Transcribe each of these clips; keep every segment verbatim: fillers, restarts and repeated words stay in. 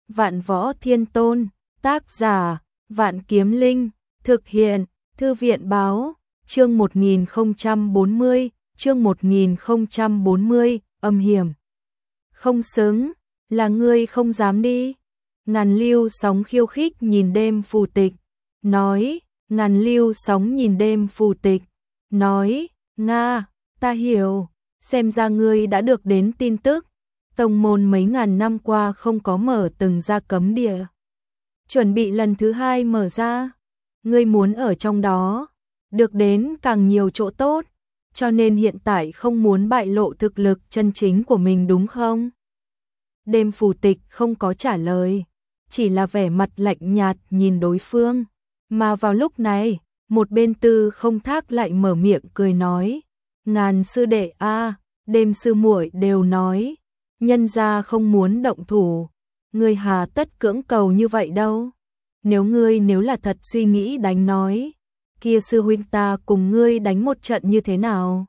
Vạn Võ Thiên Tôn, tác giả, Vạn Kiếm Linh, thực hiện, Thư viện báo, chương một nghìn không trăm bốn mươi, chương một nghìn không trăm bốn mươi, âm hiểm. Không xứng, là ngươi không dám đi. Ngàn Lưu Sóng khiêu khích nhìn đêm phù tịch, nói, Ngàn Lưu Sóng nhìn đêm phù tịch, nói, Nga, ta hiểu, xem ra ngươi đã được đến tin tức. Tông môn mấy ngàn năm qua không có mở từng ra cấm địa, chuẩn bị lần thứ hai mở ra. Ngươi muốn ở trong đó, được đến càng nhiều chỗ tốt, cho nên hiện tại không muốn bại lộ thực lực chân chính của mình đúng không? Đêm phù tịch không có trả lời, chỉ là vẻ mặt lạnh nhạt nhìn đối phương. Mà vào lúc này, một bên Tư Không Thác lại mở miệng cười nói, Ngàn sư đệ a, à, đêm sư muội đều nói, nhân gia không muốn động thủ, ngươi hà tất cưỡng cầu như vậy đâu. Nếu ngươi nếu là thật suy nghĩ đánh nói, kia sư huynh ta cùng ngươi đánh một trận như thế nào?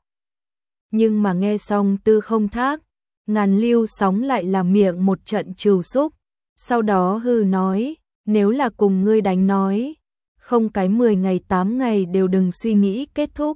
Nhưng mà nghe xong Tư Không Thác, Ngàn Lưu Sóng lại làm miệng một trận trừu xúc, sau đó hừ nói, nếu là cùng ngươi đánh nói, không cái mười ngày tám ngày đều đừng suy nghĩ kết thúc.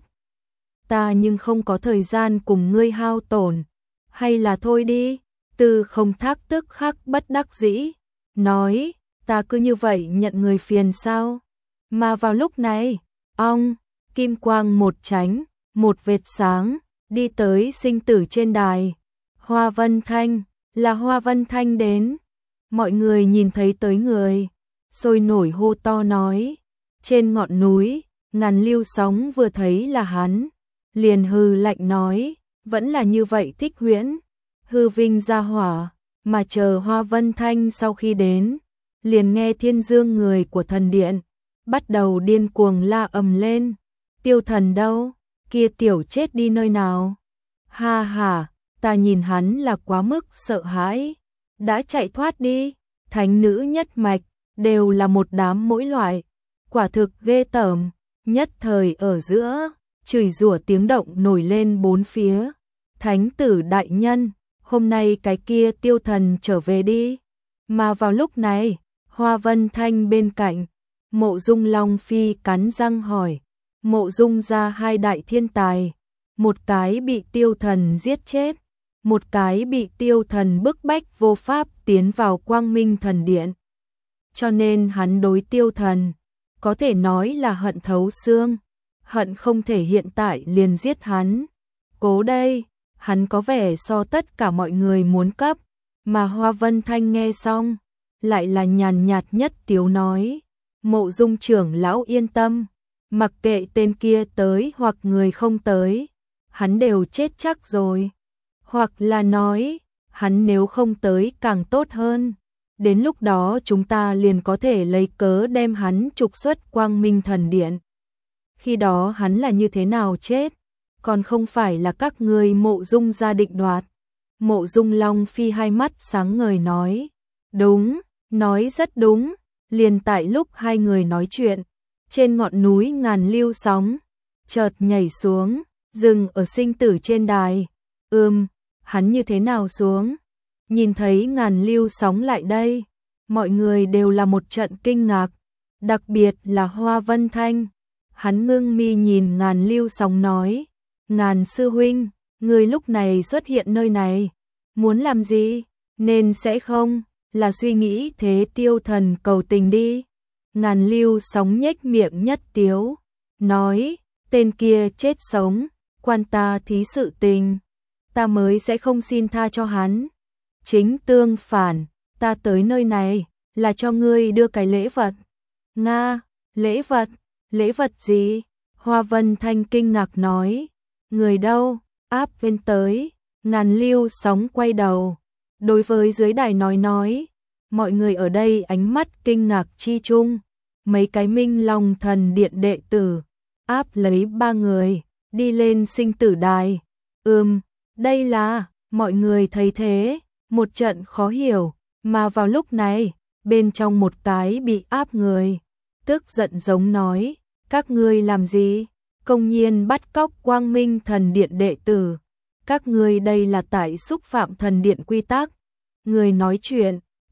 Ta nhưng không có thời gian cùng ngươi hao tổn, hay là thôi đi. Tư Không Thác tức khắc bất đắc dĩ, nói, ta cứ như vậy nhận người phiền sao? Mà vào lúc này, ong, kim quang một chánh, một vệt sáng, đi tới sinh tử trên đài. Hoa Vân Thanh, là Hoa Vân Thanh đến. Mọi người nhìn thấy tới người, sôi nổi hô to nói, trên ngọn núi, Ngàn Lưu Sóng vừa thấy là hắn, liền hừ lạnh nói, vẫn là như vậy thích huyễn, hư vinh ra hỏa. Mà chờ Hoa Vân Thanh sau khi đến, liền nghe Thiên Dương người của thần điện bắt đầu điên cuồng la ầm lên, Tiêu Thần đâu, kia tiểu chết đi nơi nào? Ha ha, ta nhìn hắn là quá mức sợ hãi, đã chạy thoát đi. Thánh nữ nhất mạch đều là một đám mỗi loại, quả thực ghê tởm. Nhất thời ở giữa, chửi rủa tiếng động nổi lên bốn phía. Thánh tử đại nhân, hôm nay cái kia Tiêu Thần trở về đi. Mà vào lúc này, Hoa Vân Thanh bên cạnh, Mộ Dung Long Phi cắn răng hỏi, Mộ Dung ra hai đại thiên tài, một cái bị Tiêu Thần giết chết, một cái bị Tiêu Thần bức bách vô pháp tiến vào Quang Minh Thần Điện. Cho nên hắn đối Tiêu Thần, có thể nói là hận thấu xương, hận không thể hiện tại liền giết hắn. Cố đây, hắn có vẻ so tất cả mọi người muốn cấp. Mà Hoa Vân Thanh nghe xong, lại là nhàn nhạt nhất tiếu nói, Mộ Dung trưởng lão yên tâm, mặc kệ tên kia tới hoặc người không tới, hắn đều chết chắc rồi. Hoặc là nói, hắn nếu không tới càng tốt hơn, đến lúc đó chúng ta liền có thể lấy cớ đem hắn trục xuất Quang Minh Thần Điện. Khi đó hắn là như thế nào chết, còn không phải là các ngươi Mộ Dung gia định đoạt. Mộ Dung Long Phi hai mắt sáng ngời nói, đúng, nói rất đúng. Liền tại lúc hai người nói chuyện, trên ngọn núi Ngàn Lưu Sóng chợt nhảy xuống, dừng ở sinh tử trên đài. Ừm, hắn như thế nào xuống? Nhìn thấy Ngàn Lưu Sóng lại đây, mọi người đều là một trận kinh ngạc, đặc biệt là Hoa Vân Thanh. Hắn ngưng mi nhìn Ngàn Lưu Sóng nói, Ngàn sư huynh, người lúc này xuất hiện nơi này, muốn làm gì? Nên sẽ không là suy nghĩ thế Tiêu Thần cầu tình đi. Ngàn Lưu Sóng nhếch miệng nhất tiếu, nói, tên kia chết sống, quan ta thí sự tình, ta mới sẽ không xin tha cho hắn. Chính tương phản, ta tới nơi này là cho ngươi đưa cái lễ vật. Nga, lễ vật, lễ vật gì? Hoa Vân Thanh kinh ngạc nói, người đâu? Áp bên tới. Ngàn Lưu Sóng quay đầu, đối với dưới đài nói nói, mọi người ở đây ánh mắt kinh ngạc chi chung, mấy cái Minh Long Thần Điện đệ tử áp lấy ba người đi lên sinh tử đài. Ừm, đây là, mọi người thấy thế, một trận khó hiểu. Mà vào lúc này, bên trong một cái bị áp người tức giận giống nói, các ngươi làm gì? Công nhiên bắt cóc Quang Minh Thần Điện đệ tử, các ngươi đây là tại xúc phạm thần điện quy tắc. Người nói chuyện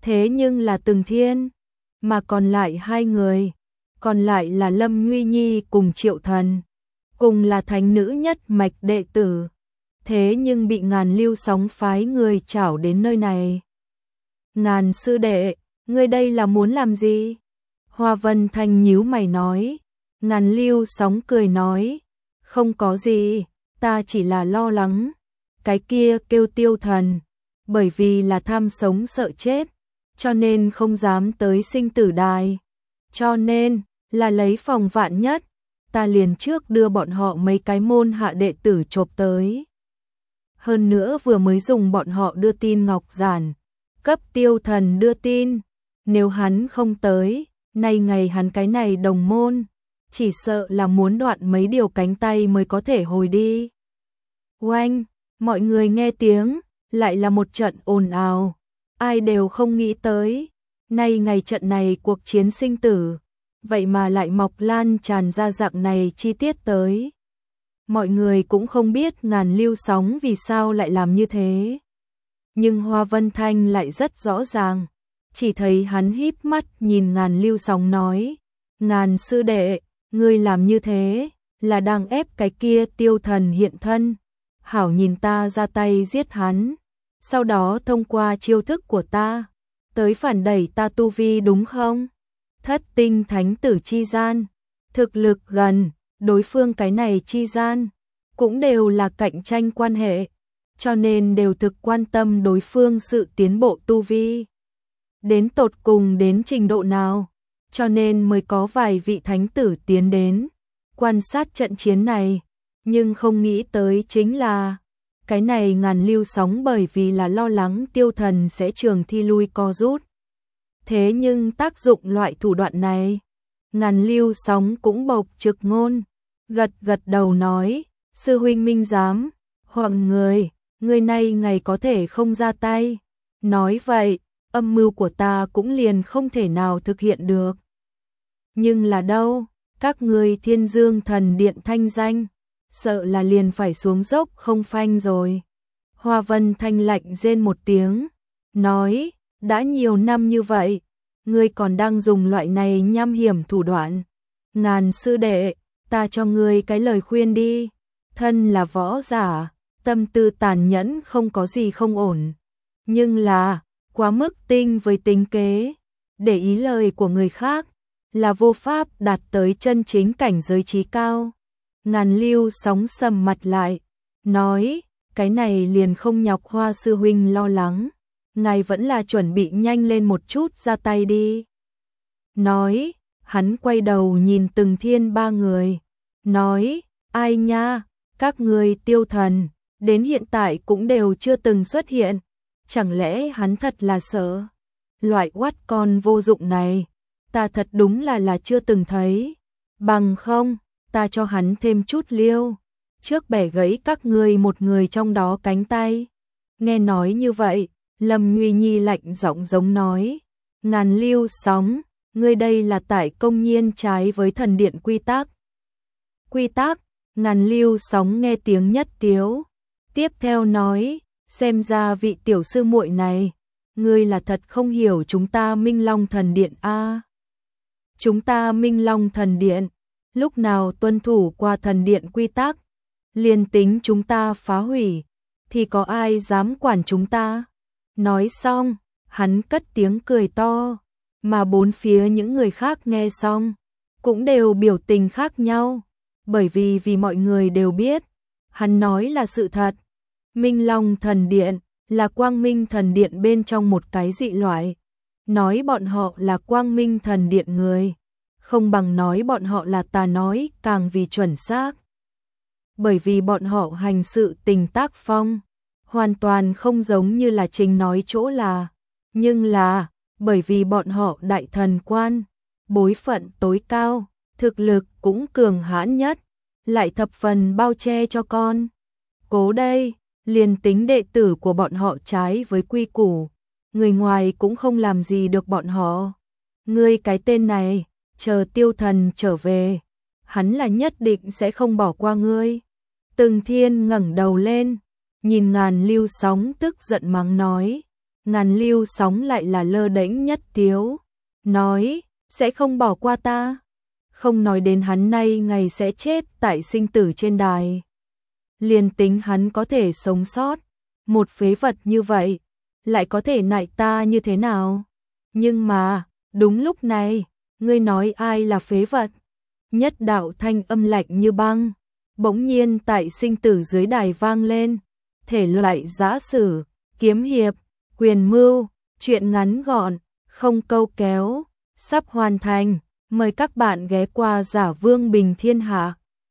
Thế nhưng là Từng Thiên, mà còn lại hai người, còn lại là Lâm Nguy Nhi cùng Triệu Thần, cùng là thánh nữ nhất mạch đệ tử. Thế nhưng bị Ngàn Lưu Sóng phái người chảo đến nơi này. Ngàn sư đệ, ngươi đây là muốn làm gì? Hoa Vân Thanh nhíu mày nói. Ngàn Lưu Sóng cười nói, không có gì, ta chỉ là lo lắng. Cái kia kêu Tiêu Thần, bởi vì là tham sống sợ chết, cho nên không dám tới sinh tử đài. Cho nên, là lấy phòng vạn nhất, ta liền trước đưa bọn họ mấy cái môn hạ đệ tử chộp tới. Hơn nữa vừa mới dùng bọn họ đưa tin ngọc giản, cấp Tiêu Thần đưa tin, nếu hắn không tới, nay ngày hắn cái này đồng môn, chỉ sợ là muốn đoạn mấy điều cánh tay mới có thể hồi đi. Oanh, mọi người nghe tiếng, lại là một trận ồn ào, ai đều không nghĩ tới, nay ngày trận này cuộc chiến sinh tử, vậy mà lại mọc lan tràn ra dạng này chi tiết tới. Mọi người cũng không biết Ngàn Lưu Sóng vì sao lại làm như thế. Nhưng Hoa Vân Thanh lại rất rõ ràng, chỉ thấy hắn híp mắt nhìn Ngàn Lưu Sóng nói, Ngàn sư đệ, ngươi làm như thế, là đang ép cái kia Tiêu Thần hiện thân, hảo nhìn ta ra tay giết hắn, sau đó thông qua chiêu thức của ta, tới phản đẩy ta tu vi đúng không? Thất tinh thánh tử chi gian, thực lực gần, đối phương cái này chi gian, cũng đều là cạnh tranh quan hệ, cho nên đều thực quan tâm đối phương sự tiến bộ tu vi. Đến tột cùng đến trình độ nào, cho nên mới có vài vị thánh tử tiến đến, quan sát trận chiến này, nhưng không nghĩ tới chính là, cái này Ngàn Lưu Sóng bởi vì là lo lắng Tiêu Thần sẽ trường thi lui co rút. Thế nhưng tác dụng loại thủ đoạn này, Ngàn Lưu Sóng cũng bộc trực ngôn, gật gật đầu nói, sư huynh minh giám, hoàng người, người này ngày có thể không ra tay. Nói vậy, âm mưu của ta cũng liền không thể nào thực hiện được. Nhưng là đâu, các người Thiên Dương Thần Điện thanh danh, sợ là liền phải xuống dốc không phanh rồi. Hoa Vân Thanh lạnh rên một tiếng, nói, đã nhiều năm như vậy, ngươi còn đang dùng loại này nham hiểm thủ đoạn. Ngàn sư đệ, ta cho ngươi cái lời khuyên đi, thân là võ giả, tâm tư tàn nhẫn không có gì không ổn. Nhưng là, quá mức tinh với tính kế, để ý lời của người khác, là vô pháp đạt tới chân chính cảnh giới trí cao. Ngàn Lưu Sóng sầm mặt lại, nói, cái này liền không nhọc Hoa sư huynh lo lắng, ngài vẫn là chuẩn bị nhanh lên một chút ra tay đi. Nói, hắn quay đầu nhìn Từng Thiên ba người, nói, ai nha, các người Tiêu Thần, đến hiện tại cũng đều chưa từng xuất hiện, chẳng lẽ hắn thật là sợ? Loại oát con vô dụng này, ta thật đúng là là chưa từng thấy, bằng không, ta cho hắn thêm chút liêu, trước bẻ gãy các ngươi một người trong đó cánh tay. Nghe nói như vậy, Lâm Nguy Nhi lạnh giọng giống nói, Ngàn Lưu Sóng, ngươi đây là tại công nhiên trái với thần điện quy tắc. Quy tắc, Ngàn Lưu Sóng nghe tiếng nhất tiếu, tiếp theo nói, xem ra vị tiểu sư muội này, ngươi là thật không hiểu chúng ta Minh Long Thần Điện a. Chúng ta Minh Long Thần Điện, lúc nào tuân thủ qua thần điện quy tắc, liền tính chúng ta phá hủy, thì có ai dám quản chúng ta? Nói xong, hắn cất tiếng cười to, mà bốn phía những người khác nghe xong, cũng đều biểu tình khác nhau, bởi vì vì mọi người đều biết, hắn nói là sự thật. Minh Long Thần Điện là Quang Minh Thần Điện bên trong một cái dị loại, nói bọn họ là Quang Minh Thần Điện người, không bằng nói bọn họ là tà nói càng vì chuẩn xác. Bởi vì bọn họ hành sự tình tác phong, hoàn toàn không giống như là Trình nói chỗ là, nhưng là, bởi vì bọn họ đại thần quan, bối phận tối cao, thực lực cũng cường hãn nhất, lại thập phần bao che cho con. Cố đây, liền tính đệ tử của bọn họ trái với quy củ, người ngoài cũng không làm gì được bọn họ. Ngươi cái tên này, chờ Tiêu Thần trở về, hắn là nhất định sẽ không bỏ qua ngươi. Từng Thiên ngẩng đầu lên, nhìn Ngàn Lưu Sóng tức giận mắng nói, Ngàn lưu sóng lại là lơ đễnh nhất tiếu, nói, sẽ không bỏ qua ta. Không nói đến hắn nay ngày sẽ chết tại sinh tử trên đài. Liền tính hắn có thể sống sót, một phế vật như vậy, lại có thể nại ta như thế nào? Nhưng mà, đúng lúc này, ngươi nói ai là phế vật? Nhất đạo thanh âm lạnh như băng, bỗng nhiên tại sinh tử dưới đài vang lên, thể loại giã sử, kiếm hiệp, quyền mưu, chuyện ngắn gọn, không câu kéo, sắp hoàn thành, mời các bạn ghé qua Giả Vương Bình Thiên Hạ.